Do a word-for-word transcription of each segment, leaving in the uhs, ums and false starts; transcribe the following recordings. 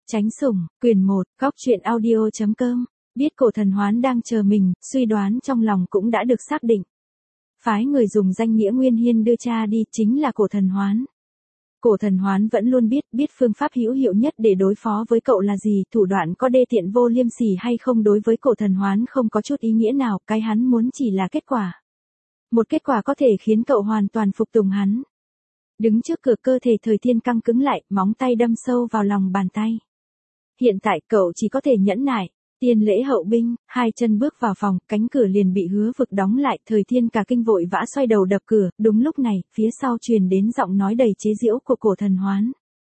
Tránh sủng, quyền một, góc truyện audio.com. Biết cổ thần hoán đang chờ mình, suy đoán trong lòng cũng đã được xác định. Phái người dùng danh nghĩa Nguyên Hiên đưa cha đi chính là cổ thần hoán. Cổ thần hoán vẫn luôn biết, biết phương pháp hữu hiệu nhất để đối phó với cậu là gì, thủ đoạn có đê tiện vô liêm sỉ hay không đối với cổ thần hoán không có chút ý nghĩa nào, cái hắn muốn chỉ là kết quả. Một kết quả có thể khiến cậu hoàn toàn phục tùng hắn. Đứng trước cửa cơ thể Thời Thiên căng cứng lại, móng tay đâm sâu vào lòng bàn tay. Hiện tại cậu chỉ có thể nhẫn nại. Tiên lễ hậu binh, hai chân bước vào phòng, cánh cửa liền bị Hứa Vực đóng lại, Thời Thiên cả kinh vội vã xoay đầu đập cửa, đúng lúc này, phía sau truyền đến giọng nói đầy chế giễu của cổ thần hoán.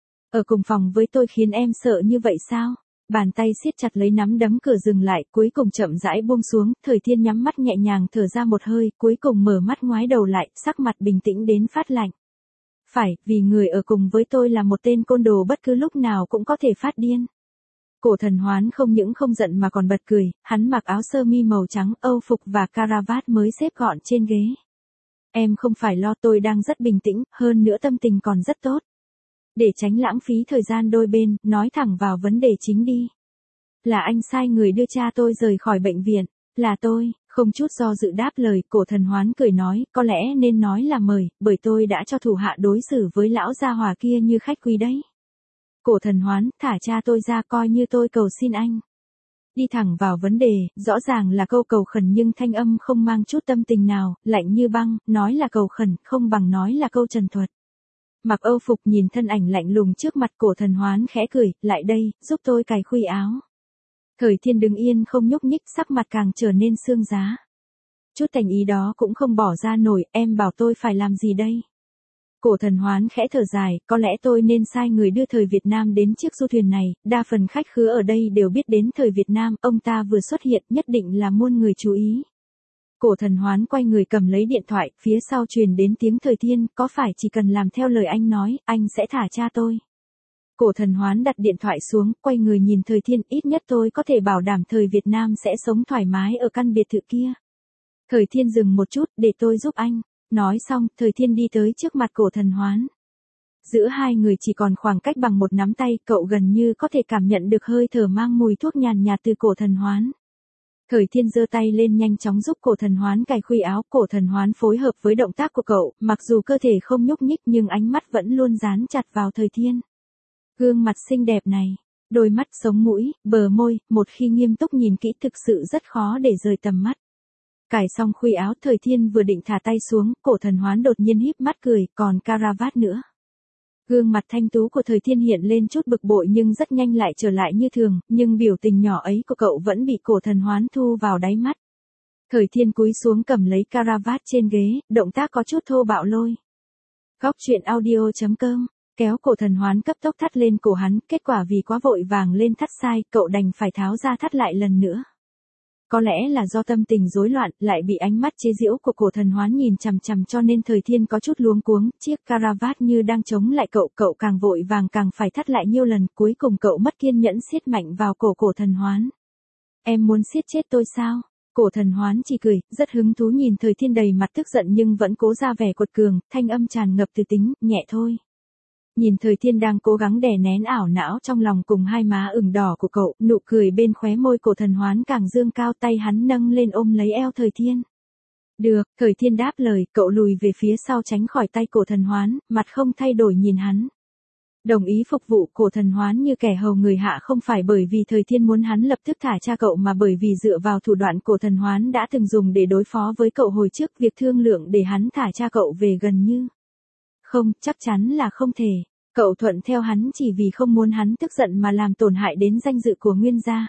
Ở cùng phòng với tôi khiến em sợ như vậy sao? Bàn tay siết chặt lấy nắm đấm cửa dừng lại, cuối cùng chậm rãi buông xuống, Thời Thiên nhắm mắt nhẹ nhàng thở ra một hơi, cuối cùng mở mắt ngoái đầu lại, sắc mặt bình tĩnh đến phát lạnh. Phải, vì người ở cùng với tôi là một tên côn đồ bất cứ lúc nào cũng có thể phát điên. Cổ thần hoán không những không giận mà còn bật cười, hắn mặc áo sơ mi màu trắng, âu phục và caravat mới xếp gọn trên ghế. Em không phải lo, tôi đang rất bình tĩnh, hơn nữa tâm tình còn rất tốt. Để tránh lãng phí thời gian đôi bên, nói thẳng vào vấn đề chính đi. Là anh sai người đưa cha tôi rời khỏi bệnh viện, là tôi, không chút do dự đáp lời, cổ thần hoán cười nói, có lẽ nên nói là mời, bởi tôi đã cho thủ hạ đối xử với lão gia hỏa kia như khách quý đấy. Cổ thần hoán, thả cha tôi ra coi như tôi cầu xin anh. Đi thẳng vào vấn đề, rõ ràng là câu cầu khẩn nhưng thanh âm không mang chút tâm tình nào, lạnh như băng, nói là cầu khẩn, không bằng nói là câu trần thuật. Mặc âu phục nhìn thân ảnh lạnh lùng trước mặt cổ thần hoán khẽ cười, lại đây, giúp tôi cài khuy áo. Thời Thiên đứng yên không nhúc nhích, sắc mặt càng trở nên sương giá. Chút thành ý đó cũng không bỏ ra nổi, em bảo tôi phải làm gì đây? Cổ thần hoán khẽ thở dài, có lẽ tôi nên sai người đưa Thời Việt Nam đến chiếc du thuyền này, đa phần khách khứa ở đây đều biết đến Thời Việt Nam, ông ta vừa xuất hiện nhất định là muôn người chú ý. Cổ thần hoán quay người cầm lấy điện thoại, phía sau truyền đến tiếng Thời Thiên, có phải chỉ cần làm theo lời anh nói, anh sẽ thả cha tôi. Cổ thần hoán đặt điện thoại xuống, quay người nhìn Thời Thiên, ít nhất tôi có thể bảo đảm Thời Việt Nam sẽ sống thoải mái ở căn biệt thự kia. Thời Thiên dừng một chút, để tôi giúp anh. Nói xong, Thời Thiên đi tới trước mặt cổ thần hoán. Giữa hai người chỉ còn khoảng cách bằng một nắm tay, cậu gần như có thể cảm nhận được hơi thở mang mùi thuốc nhàn nhạt từ cổ thần hoán. Thời Thiên giơ tay lên nhanh chóng giúp cổ thần hoán cài khuy áo, cổ thần hoán phối hợp với động tác của cậu, mặc dù cơ thể không nhúc nhích nhưng ánh mắt vẫn luôn dán chặt vào Thời Thiên. Gương mặt xinh đẹp này, đôi mắt, sống mũi, bờ môi, một khi nghiêm túc nhìn kỹ thực sự rất khó để rời tầm mắt. Cài xong khuy áo, Thời Thiên vừa định thả tay xuống, cổ thần hoán đột nhiên híp mắt cười, còn caravat nữa. Gương mặt thanh tú của Thời Thiên hiện lên chút bực bội nhưng rất nhanh lại trở lại như thường, nhưng biểu tình nhỏ ấy của cậu vẫn bị cổ thần hoán thu vào đáy mắt. Thời Thiên cúi xuống cầm lấy caravat trên ghế, động tác có chút thô bạo lôi. Góc truyện audio.com, kéo cổ thần hoán cấp tốc thắt lên cổ hắn, kết quả vì quá vội vàng lên thắt sai, cậu đành phải tháo ra thắt lại lần nữa. Có lẽ là do tâm tình rối loạn, lại bị ánh mắt chế giễu của cổ thần hoán nhìn chằm chằm cho nên Thời Thiên có chút luống cuống, chiếc caravat như đang chống lại cậu, cậu càng vội vàng càng phải thắt lại nhiều lần, cuối cùng cậu mất kiên nhẫn siết mạnh vào cổ cổ thần hoán. Em muốn siết chết tôi sao? Cổ thần hoán chỉ cười, rất hứng thú nhìn Thời Thiên đầy mặt tức giận nhưng vẫn cố ra vẻ cuột cường, thanh âm tràn ngập từ tính, nhẹ thôi. Nhìn Thời Thiên đang cố gắng đè nén ảo não trong lòng cùng hai má ửng đỏ của cậu, nụ cười bên khóe môi cổ thần hoán càng dương cao, tay hắn nâng lên ôm lấy eo Thời Thiên. Được, Thời Thiên đáp lời, cậu lùi về phía sau tránh khỏi tay cổ thần hoán, mặt không thay đổi nhìn hắn. Đồng ý phục vụ cổ thần hoán như kẻ hầu người hạ không phải bởi vì Thời Thiên muốn hắn lập tức thả cha cậu mà bởi vì dựa vào thủ đoạn cổ thần hoán đã từng dùng để đối phó với cậu hồi trước, việc thương lượng để hắn thả cha cậu về gần như. Không, chắc chắn là không thể. Cậu thuận theo hắn chỉ vì không muốn hắn tức giận mà làm tổn hại đến danh dự của Nguyên gia.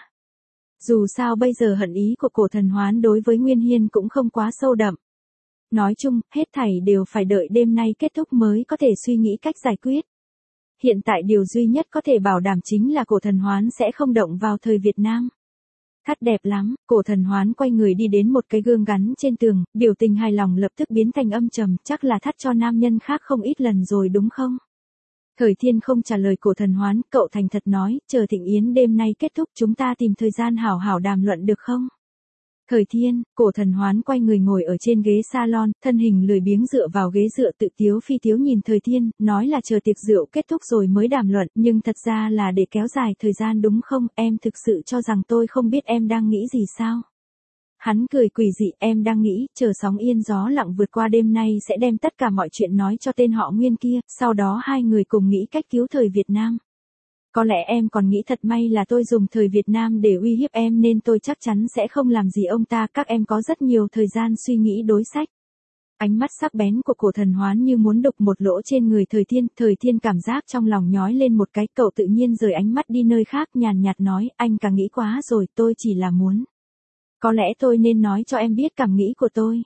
Dù sao bây giờ hận ý của cổ thần hoán đối với Nguyên Hiên cũng không quá sâu đậm. Nói chung, hết thảy đều phải đợi đêm nay kết thúc mới có thể suy nghĩ cách giải quyết. Hiện tại điều duy nhất có thể bảo đảm chính là cổ thần hoán sẽ không động vào Thời Việt Nam. Thắt đẹp lắm, cổ thần hoán quay người đi đến một cái gương gắn trên tường, biểu tình hài lòng lập tức biến thành âm trầm, chắc là thắt cho nam nhân khác không ít lần rồi đúng không? Thời Thiên không trả lời cổ thần hoán, cậu thành thật nói, chờ thịnh yến đêm nay kết thúc chúng ta tìm thời gian hảo hảo đàm luận được không? Thời Thiên, Cổ Thần Hoán quay người ngồi ở trên ghế salon, thân hình lười biếng dựa vào ghế dựa tự tiếu phi tiếu nhìn Thời Thiên, nói là chờ tiệc rượu kết thúc rồi mới đàm luận, nhưng thật ra là để kéo dài thời gian đúng không, em thực sự cho rằng tôi không biết em đang nghĩ gì sao? Hắn cười quỷ dị, em đang nghĩ, chờ sóng yên gió lặng vượt qua đêm nay sẽ đem tất cả mọi chuyện nói cho tên họ Nguyên kia, sau đó hai người cùng nghĩ cách cứu thời Việt Nam. Có lẽ em còn nghĩ thật may là tôi dùng thời Việt Nam để uy hiếp em nên tôi chắc chắn sẽ không làm gì ông ta, các em có rất nhiều thời gian suy nghĩ đối sách. Ánh mắt sắc bén của Cổ Thần Hoán như muốn đục một lỗ trên người Thời Thiên, Thời Thiên cảm giác trong lòng nhói lên một cái, cậu tự nhiên rời ánh mắt đi nơi khác, nhàn nhạt nói, anh càng nghĩ quá rồi, tôi chỉ là muốn. Có lẽ tôi nên nói cho em biết cảm nghĩ của tôi.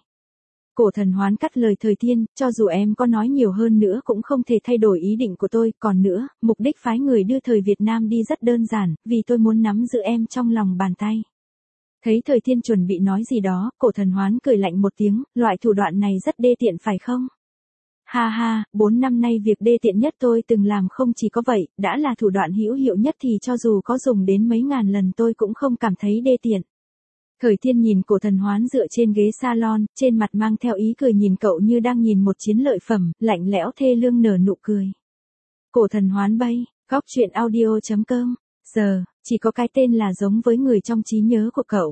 Cổ Thần Hoán cắt lời Thời Thiên, cho dù em có nói nhiều hơn nữa cũng không thể thay đổi ý định của tôi, còn nữa, mục đích phái người đưa thời Việt Nam đi rất đơn giản, vì tôi muốn nắm giữ em trong lòng bàn tay. Thấy Thời Thiên chuẩn bị nói gì đó, Cổ Thần Hoán cười lạnh một tiếng, loại thủ đoạn này rất đê tiện phải không? Ha ha, bốn năm nay việc đê tiện nhất tôi từng làm không chỉ có vậy, đã là thủ đoạn hữu hiệu nhất thì cho dù có dùng đến mấy ngàn lần tôi cũng không cảm thấy đê tiện. Thời Thiên nhìn Cổ Thần Hoán dựa trên ghế salon, trên mặt mang theo ý cười nhìn cậu như đang nhìn một chiến lợi phẩm, lạnh lẽo thê lương nở nụ cười. Cổ Thần Hoán bay, góc truyện audio chấm com, giờ, chỉ có cái tên là giống với người trong trí nhớ của cậu.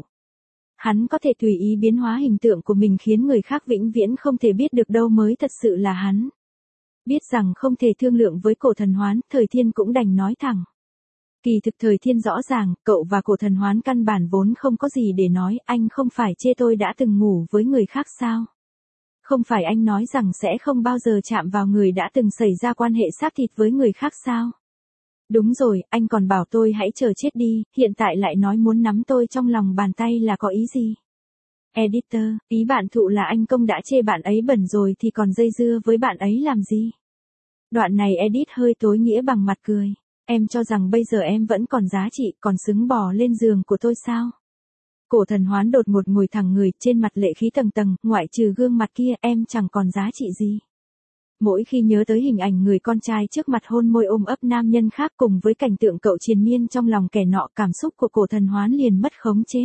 Hắn có thể tùy ý biến hóa hình tượng của mình khiến người khác vĩnh viễn không thể biết được đâu mới thật sự là hắn. Biết rằng không thể thương lượng với Cổ Thần Hoán, Thời Thiên cũng đành nói thẳng. Kỳ thực Thời Thiên rõ ràng, cậu và Cổ Thần Hoán căn bản vốn không có gì để nói, anh không phải chê tôi đã từng ngủ với người khác sao? Không phải anh nói rằng sẽ không bao giờ chạm vào người đã từng xảy ra quan hệ xác thịt với người khác sao? Đúng rồi, anh còn bảo tôi hãy chờ chết đi, hiện tại lại nói muốn nắm tôi trong lòng bàn tay là có ý gì? Editor, ý bạn thụ là anh Công đã chê bạn ấy bẩn rồi thì còn dây dưa với bạn ấy làm gì? Đoạn này edit hơi tối nghĩa bằng mặt cười. Em cho rằng bây giờ em vẫn còn giá trị, còn xứng bò lên giường của tôi sao? Cổ Thần Hoán đột ngột ngồi thẳng người, trên mặt lệ khí tầng tầng, ngoại trừ gương mặt kia em chẳng còn giá trị gì. Mỗi khi nhớ tới hình ảnh người con trai trước mặt hôn môi ôm ấp nam nhân khác cùng với cảnh tượng cậu triền miên trong lòng kẻ nọ, cảm xúc của Cổ Thần Hoán liền mất khống chế.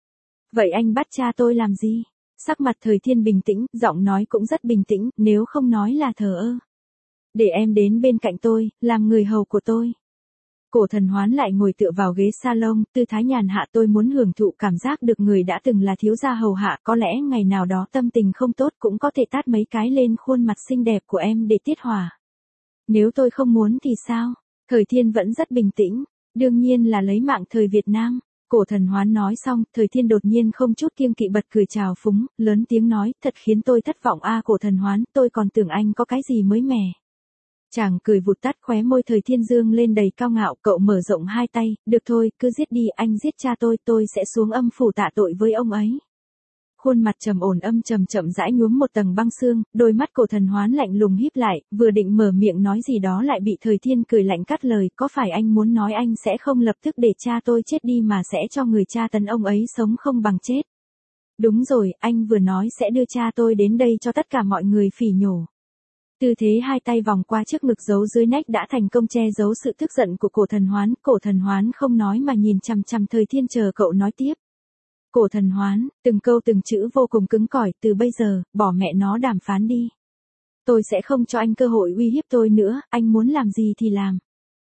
Vậy anh bắt cha tôi làm gì? Sắc mặt Thời Thiên bình tĩnh, giọng nói cũng rất bình tĩnh, nếu không nói là thờ ơ. Để em đến bên cạnh tôi, làm người hầu của tôi. Cổ Thần Hoán lại ngồi tựa vào ghế salon, tư thái nhàn hạ, tôi muốn hưởng thụ cảm giác được người đã từng là thiếu gia hầu hạ, có lẽ ngày nào đó tâm tình không tốt cũng có thể tát mấy cái lên khuôn mặt xinh đẹp của em để tiết hỏa. Nếu tôi không muốn thì sao? Thời Thiên vẫn rất bình tĩnh, đương nhiên là lấy mạng thời Việt Nam. Cổ Thần Hoán nói xong, Thời Thiên đột nhiên không chút kiêng kỵ bật cười chào phúng, lớn tiếng nói, thật khiến tôi thất vọng a Cổ Thần Hoán, tôi còn tưởng anh có cái gì mới mẻ. Chàng cười vụt tắt khóe môi Thời Thiên dương lên đầy cao ngạo, cậu mở rộng hai tay, được thôi, cứ giết đi, anh giết cha tôi, tôi sẽ xuống âm phủ tạ tội với ông ấy. Khuôn mặt trầm ổn âm trầm chậm rãi nhuốm một tầng băng xương, đôi mắt Cổ Thần Hoán lạnh lùng híp lại, vừa định mở miệng nói gì đó lại bị Thời Thiên cười lạnh cắt lời, có phải anh muốn nói anh sẽ không lập tức để cha tôi chết đi mà sẽ cho người cha tấn ông ấy sống không bằng chết? Đúng rồi, anh vừa nói sẽ đưa cha tôi đến đây cho tất cả mọi người phỉ nhổ. Tư thế hai tay vòng qua trước ngực giấu dưới nách đã thành công che giấu sự tức giận của Cổ Thần Hoán, Cổ Thần Hoán không nói mà nhìn chằm chằm Thời Thiên chờ cậu nói tiếp. Cổ Thần Hoán, từng câu từng chữ vô cùng cứng cỏi, từ bây giờ, bỏ mẹ nó đàm phán đi. Tôi sẽ không cho anh cơ hội uy hiếp tôi nữa, anh muốn làm gì thì làm.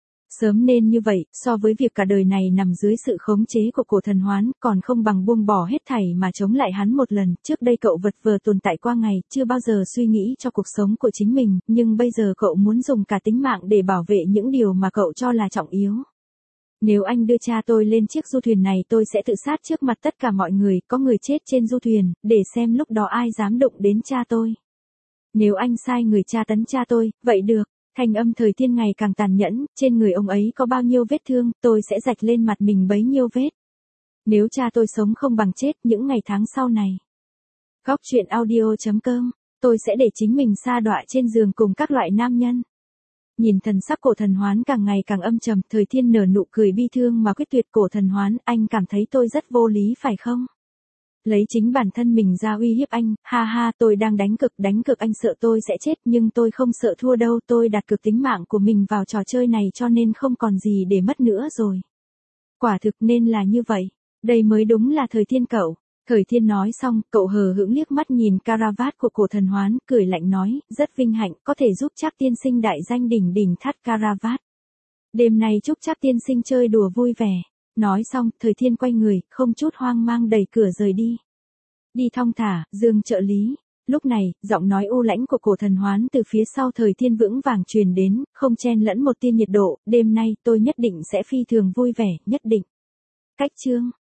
Sớm nên như vậy, so với việc cả đời này nằm dưới sự khống chế của Cổ Thần Hoán, còn không bằng buông bỏ hết thảy mà chống lại hắn một lần. Trước đây cậu vật vờ tồn tại qua ngày, chưa bao giờ suy nghĩ cho cuộc sống của chính mình, nhưng bây giờ cậu muốn dùng cả tính mạng để bảo vệ những điều mà cậu cho là trọng yếu. Nếu anh đưa cha tôi lên chiếc du thuyền này tôi sẽ tự sát trước mặt tất cả mọi người, có người chết trên du thuyền, để xem lúc đó ai dám đụng đến cha tôi. Nếu anh sai người tra tấn cha tôi, vậy được. Thanh âm Thời Thiên ngày càng tàn nhẫn, trên người ông ấy có bao nhiêu vết thương, tôi sẽ rạch lên mặt mình bấy nhiêu vết. Nếu cha tôi sống không bằng chết những ngày tháng sau này. Góc truyện audio chấm com, tôi sẽ để chính mình sa đọa trên giường cùng các loại nam nhân. Nhìn thần sắc Cổ Thần Hoán càng ngày càng âm trầm, Thời Thiên nở nụ cười bi thương mà quyết tuyệt. Cổ Thần Hoán, anh cảm thấy tôi rất vô lý phải không? Lấy chính bản thân mình ra uy hiếp anh, ha ha, tôi đang đánh cược, đánh cược anh sợ tôi sẽ chết, nhưng tôi không sợ thua đâu, tôi đặt cược tính mạng của mình vào trò chơi này cho nên không còn gì để mất nữa rồi. Quả thực nên là như vậy, đây mới đúng là Thời Thiên cậu. Thời Thiên nói xong, cậu hờ hững liếc mắt nhìn caravat của Cổ Thần Hoán, cười lạnh nói, rất vinh hạnh có thể giúp Trác tiên sinh đại danh đỉnh đỉnh thắt caravat. Đêm nay chúc Trác tiên sinh chơi đùa vui vẻ. Nói xong, Thời Thiên quay người, không chút hoang mang đẩy cửa rời đi. Đi thong thả, Dương trợ lý. Lúc này, giọng nói u lãnh của Cổ Thần Hoán từ phía sau Thời Thiên vững vàng truyền đến, không chen lẫn một tia nhiệt độ, đêm nay tôi nhất định sẽ phi thường vui vẻ, nhất định. Cách chương